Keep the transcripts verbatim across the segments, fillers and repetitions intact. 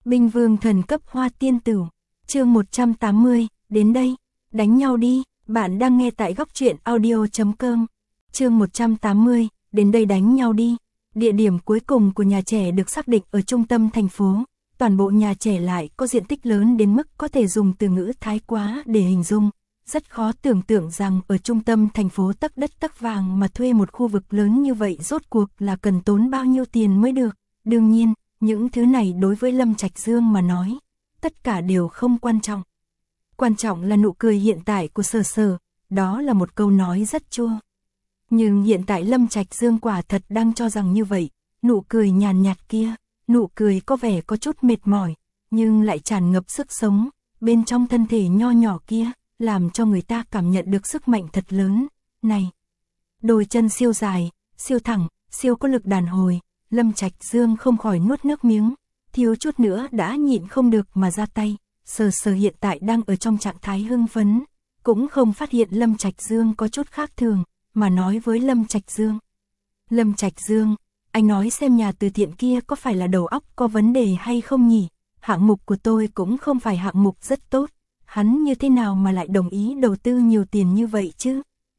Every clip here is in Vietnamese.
Binh vương thần cấp hoa tiên tử, chương một trăm tám mươi, đến đây, đánh nhau đi, bạn đang nghe tại góc truyện audio chấm com. Chương một trăm tám mươi, đến đây đánh nhau đi. Địa điểm cuối cùng của nhà trẻ được xác định ở trung tâm thành phố, toàn bộ nhà trẻ lại có diện tích lớn đến mức có thể dùng từ ngữ thái quá để hình dung. Rất khó tưởng tượng rằng ở trung tâm thành phố tấc đất tấc vàng mà thuê một khu vực lớn như vậy rốt cuộc là cần tốn bao nhiêu tiền mới được. Đương nhiên, những thứ này đối với Lâm Trạch Dương mà nói, tất cả đều không quan trọng. Quan trọng là nụ cười hiện tại của Sở Sở, đó là một câu nói rất chua. Nhưng hiện tại Lâm Trạch Dương quả thật đang cho rằng như vậy, nụ cười nhàn nhạt kia, nụ cười có vẻ có chút mệt mỏi, nhưng lại tràn ngập sức sống, bên trong thân thể nho nhỏ kia, làm cho người ta cảm nhận được sức mạnh thật lớn. Này, đôi chân siêu dài, siêu thẳng, siêu có lực đàn hồi, Lâm Trạch Dương không khỏi nuốt nước miếng, thiếu chút nữa đã nhịn không được mà ra tay. Sở Sở hiện tại đang ở trong trạng thái hưng phấn, cũng không phát hiện Lâm Trạch Dương có chút khác thường, mà nói với Lâm Trạch Dương. Lâm Trạch Dương, anh nói xem nhà từ thiện kia có phải là đầu óc có vấn đề hay không nhỉ? Hạng mục của tôi cũng không phải hạng mục rất tốt, hắn như thế nào mà lại đồng ý đầu tư nhiều tiền như vậy chứ?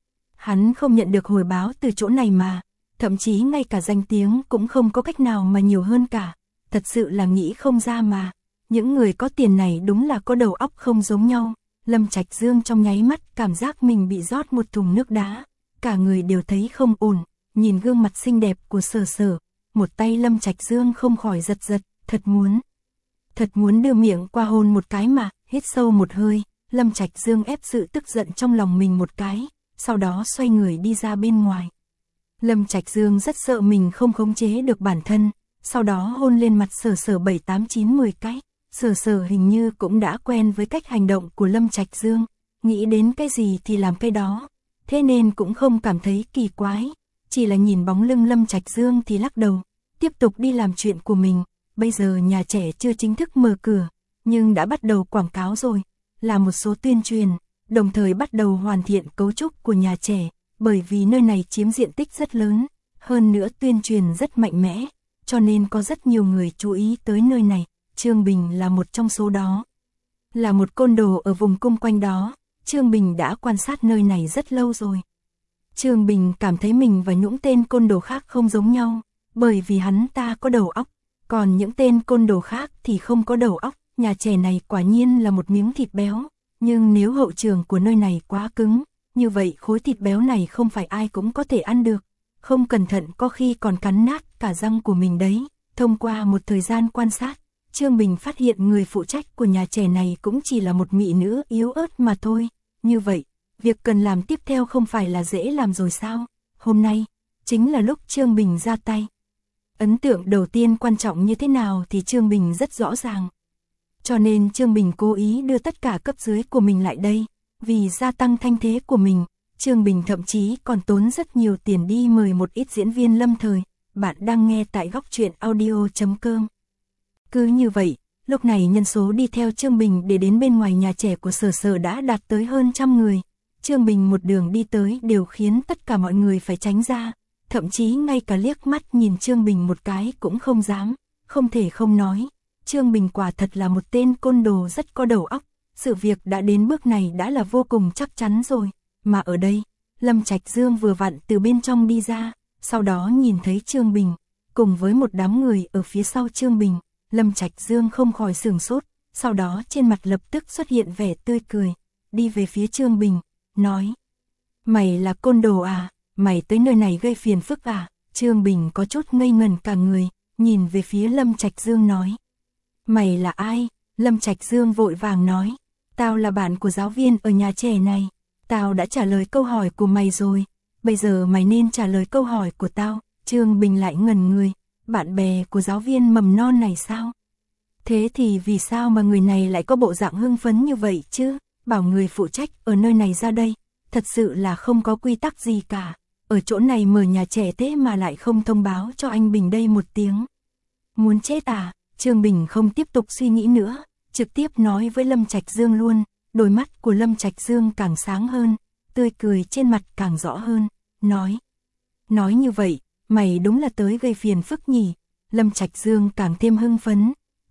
Hắn không nhận được hồi báo từ chỗ này mà, thậm chí ngay cả danh tiếng cũng không có cách nào mà nhiều hơn cả, thật sự là nghĩ không ra mà. Những người có tiền này đúng là có đầu óc không giống nhau. Lâm Trạch Dương trong nháy mắt cảm giác mình bị rót một thùng nước đá, cả người đều thấy không ổn, nhìn gương mặt xinh đẹp của Sở Sở, một tay Lâm Trạch Dương không khỏi giật giật, thật muốn, thật muốn đưa miệng qua hôn một cái mà. Hít sâu một hơi, Lâm Trạch Dương ép sự tức giận trong lòng mình một cái, sau đó xoay người đi ra bên ngoài. Lâm Trạch Dương rất sợ mình không khống chế được bản thân, sau đó hôn lên mặt Sở Sở bảy tám chín mười cái. Sở Sở hình như cũng đã quen với cách hành động của Lâm Trạch Dương, nghĩ đến cái gì thì làm cái đó, thế nên cũng không cảm thấy kỳ quái, chỉ là nhìn bóng lưng Lâm Trạch Dương thì lắc đầu, tiếp tục đi làm chuyện của mình. Bây giờ nhà trẻ chưa chính thức mở cửa, nhưng đã bắt đầu quảng cáo rồi, là một số tuyên truyền, đồng thời bắt đầu hoàn thiện cấu trúc của nhà trẻ, bởi vì nơi này chiếm diện tích rất lớn, hơn nữa tuyên truyền rất mạnh mẽ, cho nên có rất nhiều người chú ý tới nơi này. Trương Bình là một trong số đó. Là một côn đồ ở vùng cung quanh đó, Trương Bình đã quan sát nơi này rất lâu rồi. Trương Bình cảm thấy mình và những tên côn đồ khác không giống nhau, bởi vì hắn ta có đầu óc, còn những tên côn đồ khác thì không có đầu óc. Nhà trẻ này quả nhiên là một miếng thịt béo, nhưng nếu hậu trường của nơi này quá cứng, như vậy khối thịt béo này không phải ai cũng có thể ăn được, không cẩn thận có khi còn cắn nát cả răng của mình đấy. Thông qua một thời gian quan sát, Trương Bình phát hiện người phụ trách của nhà trẻ này cũng chỉ là một mỹ nữ yếu ớt mà thôi. Như vậy, việc cần làm tiếp theo không phải là dễ làm rồi sao? Hôm nay, chính là lúc Trương Bình ra tay. Ấn tượng đầu tiên quan trọng như thế nào thì Trương Bình rất rõ ràng. Cho nên Trương Bình cố ý đưa tất cả cấp dưới của mình lại đây, vì gia tăng thanh thế của mình, Trương Bình thậm chí còn tốn rất nhiều tiền đi mời một ít diễn viên lâm thời. Bạn đang nghe tại góc truyện audio chấm com. Cứ như vậy, lúc này nhân số đi theo Trương Bình để đến bên ngoài nhà trẻ của Sở Sở đã đạt tới hơn trăm người. Trương Bình một đường đi tới đều khiến tất cả mọi người phải tránh ra, thậm chí ngay cả liếc mắt nhìn Trương Bình một cái cũng không dám. Không thể không nói, Trương Bình quả thật là một tên côn đồ rất có đầu óc, sự việc đã đến bước này đã là vô cùng chắc chắn rồi. Mà ở đây, Lâm Trạch Dương vừa vặn từ bên trong đi ra, sau đó nhìn thấy Trương Bình, cùng với một đám người ở phía sau Trương Bình. Lâm Trạch Dương không khỏi sửng sốt, sau đó trên mặt lập tức xuất hiện vẻ tươi cười, đi về phía Trương Bình, nói: Mày là côn đồ à, mày tới nơi này gây phiền phức à? Trương Bình có chút ngây ngẩn cả người, nhìn về phía Lâm Trạch Dương nói: Mày là ai? Lâm Trạch Dương vội vàng nói: Tao là bạn của giáo viên ở nhà trẻ này, tao đã trả lời câu hỏi của mày rồi, bây giờ mày nên trả lời câu hỏi của tao. Trương Bình lại ngẩn người. Bạn bè của giáo viên mầm non này sao? Thế thì vì sao mà người này lại có bộ dạng hưng phấn như vậy chứ? Bảo người phụ trách ở nơi này ra đây, thật sự là không có quy tắc gì cả. Ở chỗ này mở nhà trẻ thế mà lại không thông báo cho anh Bình đây một tiếng. Muốn chết à? Trương Bình không tiếp tục suy nghĩ nữa, trực tiếp nói với Lâm Trạch Dương luôn. Đôi mắt của Lâm Trạch Dương càng sáng hơn, tươi cười trên mặt càng rõ hơn, nói: Nói như vậy, mày đúng là tới gây phiền phức nhỉ? Lâm Trạch Dương càng thêm hưng phấn.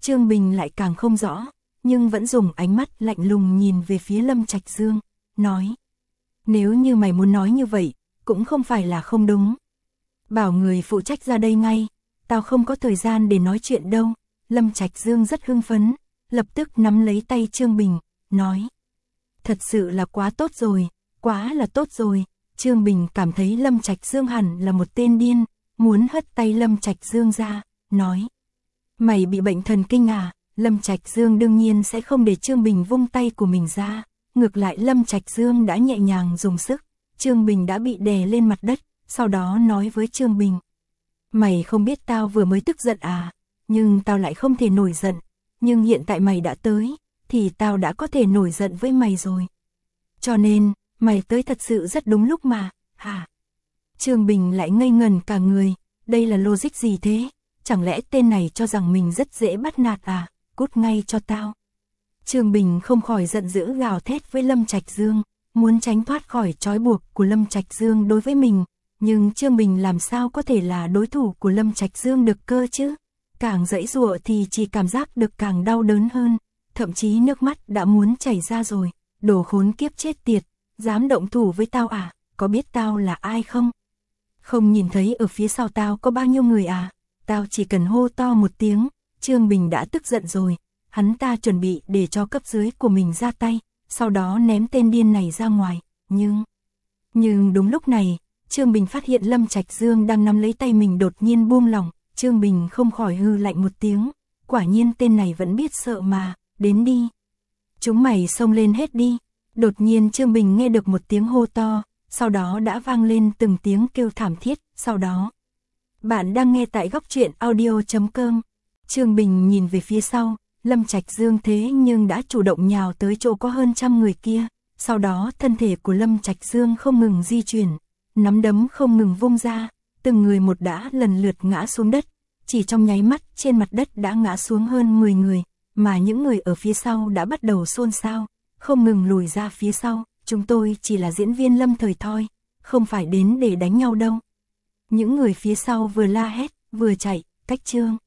Trương Bình lại càng không rõ, nhưng vẫn dùng ánh mắt lạnh lùng nhìn về phía Lâm Trạch Dương, nói. Nếu như mày muốn nói như vậy, cũng không phải là không đúng. Bảo người phụ trách ra đây ngay, tao không có thời gian để nói chuyện đâu. Lâm Trạch Dương rất hưng phấn, lập tức nắm lấy tay Trương Bình, nói. Thật sự là quá tốt rồi, quá là tốt rồi. Trương Bình cảm thấy Lâm Trạch Dương hẳn là một tên điên, muốn hất tay Lâm Trạch Dương ra, nói. Mày bị bệnh thần kinh à? Lâm Trạch Dương đương nhiên sẽ không để Trương Bình vung tay của mình ra, ngược lại Lâm Trạch Dương đã nhẹ nhàng dùng sức, Trương Bình đã bị đè lên mặt đất, sau đó nói với Trương Bình. Mày không biết tao vừa mới tức giận à, nhưng tao lại không thể nổi giận, nhưng hiện tại mày đã tới, thì tao đã có thể nổi giận với mày rồi. Cho nên, mày tới thật sự rất đúng lúc mà, hả? Trương Bình lại ngây ngần cả người, đây là logic gì thế? Chẳng lẽ tên này cho rằng mình rất dễ bắt nạt à? Cút ngay cho tao. Trương Bình không khỏi giận dữ gào thét với Lâm Trạch Dương, muốn tránh thoát khỏi trói buộc của Lâm Trạch Dương đối với mình, nhưng Trương Bình làm sao có thể là đối thủ của Lâm Trạch Dương được cơ chứ? Càng giãy giụa thì chỉ cảm giác được càng đau đớn hơn, thậm chí nước mắt đã muốn chảy ra rồi. Đồ khốn kiếp chết tiệt, dám động thủ với tao à? Có biết tao là ai không? Không nhìn thấy ở phía sau tao có bao nhiêu người à? Tao chỉ cần hô to một tiếng. Trương Bình đã tức giận rồi, hắn ta chuẩn bị để cho cấp dưới của mình ra tay, sau đó ném tên điên này ra ngoài, nhưng... Nhưng đúng lúc này, Trương Bình phát hiện Lâm Trạch Dương đang nắm lấy tay mình đột nhiên buông lỏng, Trương Bình không khỏi hư lạnh một tiếng, quả nhiên tên này vẫn biết sợ mà, đến đi. Chúng mày xông lên hết đi. Đột nhiên Trương Bình nghe được một tiếng hô to, sau đó đã vang lên từng tiếng kêu thảm thiết, sau đó. Bạn đang nghe tại góc truyện audio chấm com. Trương Bình nhìn về phía sau, Lâm Trạch Dương thế nhưng đã chủ động nhào tới chỗ có hơn trăm người kia, sau đó thân thể của Lâm Trạch Dương không ngừng di chuyển, nắm đấm không ngừng vung ra, từng người một đã lần lượt ngã xuống đất, chỉ trong nháy mắt trên mặt đất đã ngã xuống hơn mười người, mà những người ở phía sau đã bắt đầu xôn xao, không ngừng lùi ra phía sau, chúng tôi chỉ là diễn viên lâm thời thôi, không phải đến để đánh nhau đâu. Những người phía sau vừa la hét, vừa chạy, cách Trương